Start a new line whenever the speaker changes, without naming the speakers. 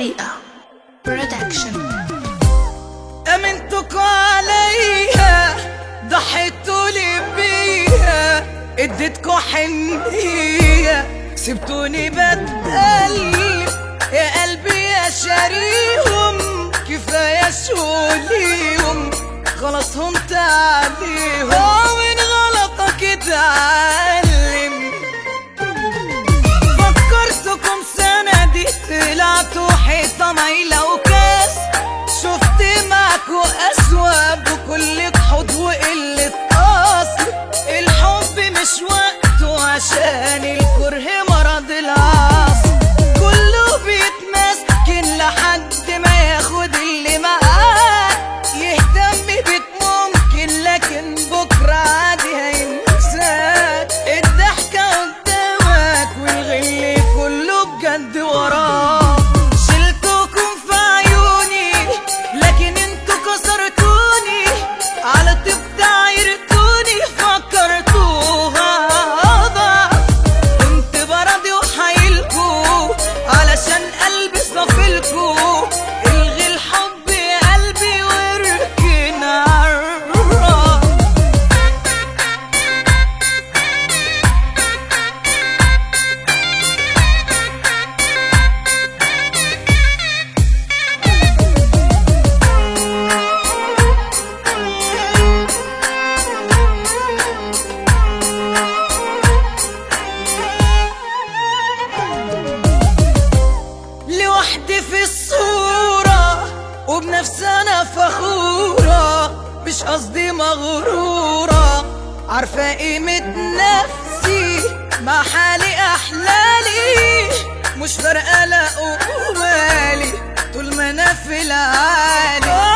حقيقة برودكشن.
امنتكوا عليا ضحيتوا لي بيها، اديتكوا حنية سبتوني بتقلب، يا قلبي يا شاريهم كفاية شغليهم خلاص هنت عليهم، من غلطك اتعلم. فكرتكم سنة دي طلعتوا حيطة مايلة وكاس، شفت معكوا أسوأ بكل جحود وقلة أصل. الحب مش وقته عشان الكره مرض العصر، كله بيتمسكن لحد ما ياخد اللي معاه، يهتم بيك ممكن لكن بكرة عادي هينساك. الضحكة قدامك والغل كله بجد وراك، شلتكم في عيوني لكن انتوا كسرتوني، على طب عيرتوني فكرتوها ضعف. كنت براضي وحايلكوا علشان قلبي صافلكوا، الغي الحب يا قلبي واركن عالراس. لوحدي في الصورة وبنفسي أنا فخورة، مش قصدي مغرورة، عارفة قيمة نفسي مع حالي أحلالي، مش فارقة لا ومالي طول ما أنا في العالي.